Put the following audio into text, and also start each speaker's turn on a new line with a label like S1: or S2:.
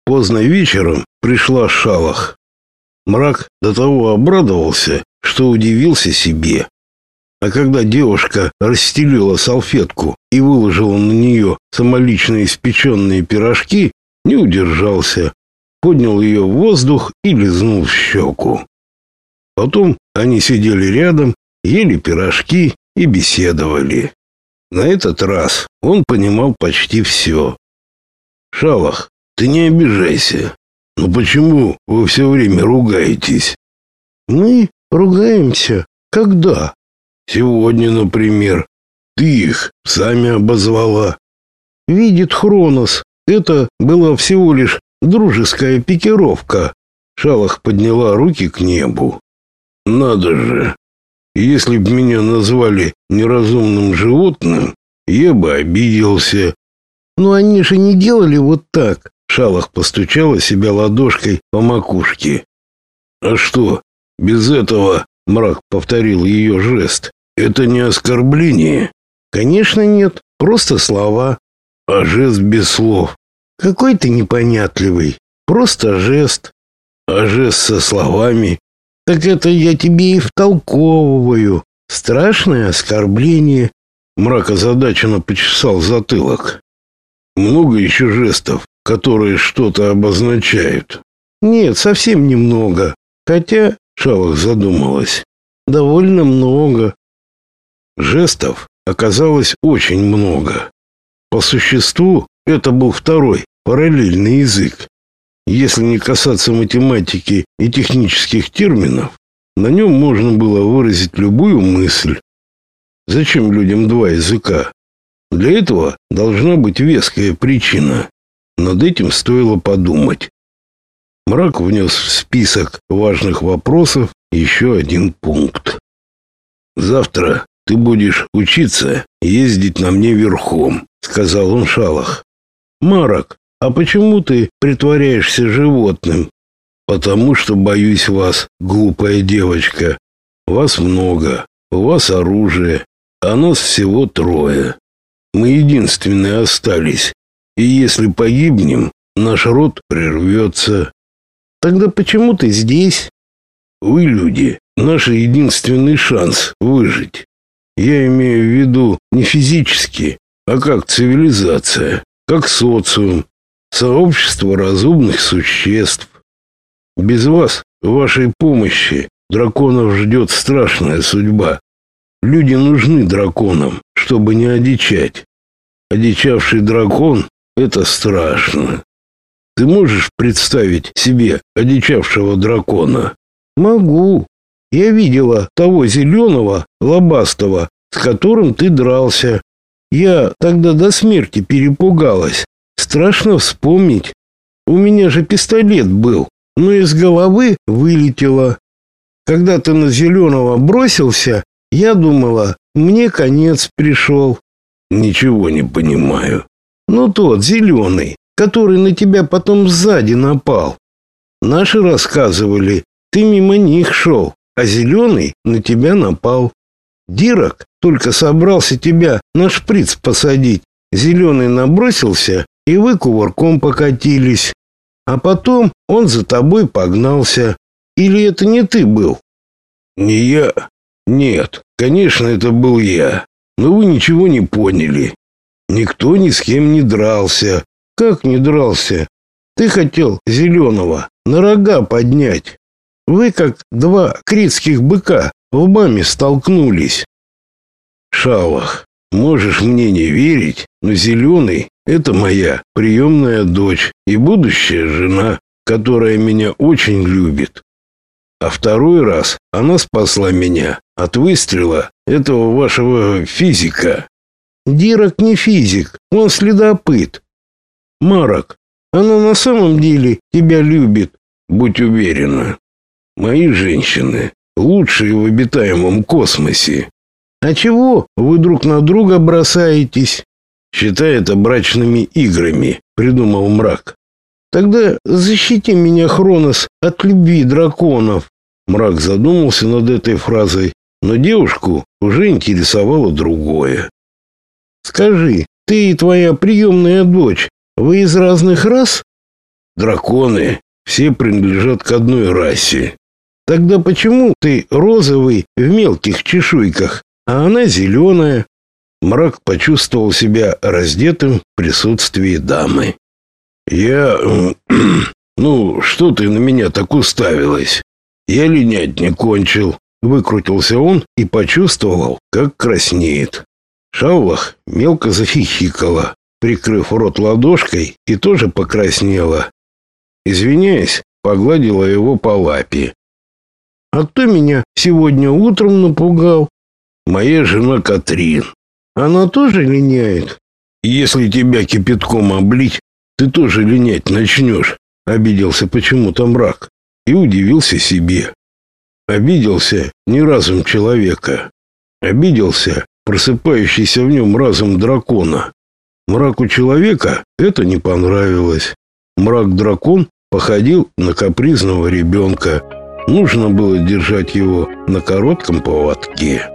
S1: Поздно вечером пришла Шалах. Мрак до того обрадовался, что удивился себе. А когда девушка расстелила салфетку и выложила на нее самолично испеченные пирожки, не удержался, поднял ее в воздух и лизнул в щеку. Потом они сидели рядом, ели пирожки и беседовали. На этот раз он понимал почти все. «Шалах, ты не обижайся. Но почему вы все время ругаетесь?»
S2: «Мы ругаемся? Когда?»
S1: «Сегодня, например. Ты их сами обозвала».
S2: «Видит Хронос. Это была всего лишь дружеская пикировка».
S1: Шалах подняла руки к небу. «Надо же. Если б меня назвали неразумным животным, я бы обиделся».
S2: «Но они же не делали вот так».
S1: Шалах постучала себя ладошкой по макушке. «А что, без этого?» — Мрак повторил ее жест. «Это не оскорбление?»
S2: «Конечно нет, просто слова».
S1: «А жест без слов?»
S2: «Какой ты непонятливый, просто жест».
S1: «А жест со словами?»
S2: «Так это я тебе и втолковываю. Страшное оскорбление».
S1: Мрак озадаченно почесал затылок. «Много еще жестов, которые что-то обозначают?»
S2: «Нет, совсем немного. Хотя...» — Шалах задумалась. «Довольно много».
S1: Жестов оказалось очень много. По существу это был второй, параллельный язык. Если не касаться математики и технических терминов, на нем можно было выразить любую мысль. Зачем людям два языка? Для этого должна быть веская причина. Над этим стоило подумать. Мрак внес в список важных вопросов еще один пункт. «Завтра ты будешь учиться ездить на мне верхом», — сказал он Шалах.
S2: «Марок, а почему ты притворяешься животным?»
S1: «Потому что боюсь вас, глупая девочка. Вас много, у вас оружие, а нас всего 3. Мы единственные остались, и если погибнем, наш род прервется».
S2: «Тогда почему ты здесь?»
S1: «Вы, люди, наш единственный шанс выжить. Я имею в виду не физически, а как цивилизация, как социум, сообщество разумных существ. Без вас, вашей помощи, драконов ждет страшная судьба. Люди нужны драконам, чтобы не одичать. Одичавший дракон — это страшно. Ты можешь представить себе одичавшего дракона?»
S2: «Могу. Я видела того зеленого, лобастого, с которым ты дрался. Я тогда до смерти перепугалась. Страшно вспомнить. У меня же пистолет был, но из головы вылетело. Когда ты на зеленого бросился, я думала, мне конец пришел».
S1: «Ничего не понимаю».
S2: «Ну тот зеленый, который на тебя потом сзади напал. Наши рассказывали, ты мимо них шел, а зеленый на тебя напал. Дирак только собрался тебя на шприц посадить. Зеленый набросился, и вы кувырком покатились. А потом он за тобой погнался. Или это не ты был?»
S1: «Не я? Нет, конечно, это был я. Но вы ничего не поняли. Никто ни с кем не дрался».
S2: «Как не дрался? Ты хотел зеленого на рога поднять. Вы как 2 критских быка лбами столкнулись».
S1: «Шалах, можешь мне не верить, но зеленый — это моя приемная дочь и будущая жена, которая меня очень любит. А второй раз она спасла меня от выстрела этого вашего физика».
S2: «Дирак не физик, он следопыт». «Марок, она на самом деле тебя любит?»
S1: «Будь уверена, мои женщины лучшие в обитаемом космосе».
S2: «А чего вы друг на друга бросаетесь?»
S1: «Считай это брачными играми», — придумал Мрак.
S2: «Тогда защити меня, Хронос, от любви драконов».
S1: Мрак задумался над этой фразой, но девушку уже интересовало другое.
S2: «Скажи, ты и твоя приемная дочь, вы из разных рас?»
S1: Драконы все принадлежат к одной расе.
S2: Тогда почему ты розовый в мелких чешуйках, а она зеленая?
S1: Мрак почувствовал себя раздетым в присутствии дамы. Ну, что ты на меня так уставилась? Я линять не кончил. Выкрутился он и почувствовал, как краснеет. Шаллах мелко захихикала, прикрыв рот ладошкой, и тоже покраснела. Извиняясь, погладила его по лапе.
S2: А кто меня сегодня утром напугал?
S1: Моя жена Катрин.
S2: Она тоже линяет?
S1: Если тебя кипятком облить, ты тоже линять начнешь. Обиделся почему-то Мрак и удивился себе. Обиделся не разум человека. Обиделся просыпающийся в нем разум дракона. Мраку человека это не понравилось. Мрак-дракон походил на капризного ребенка. Нужно было держать его на коротком поводке.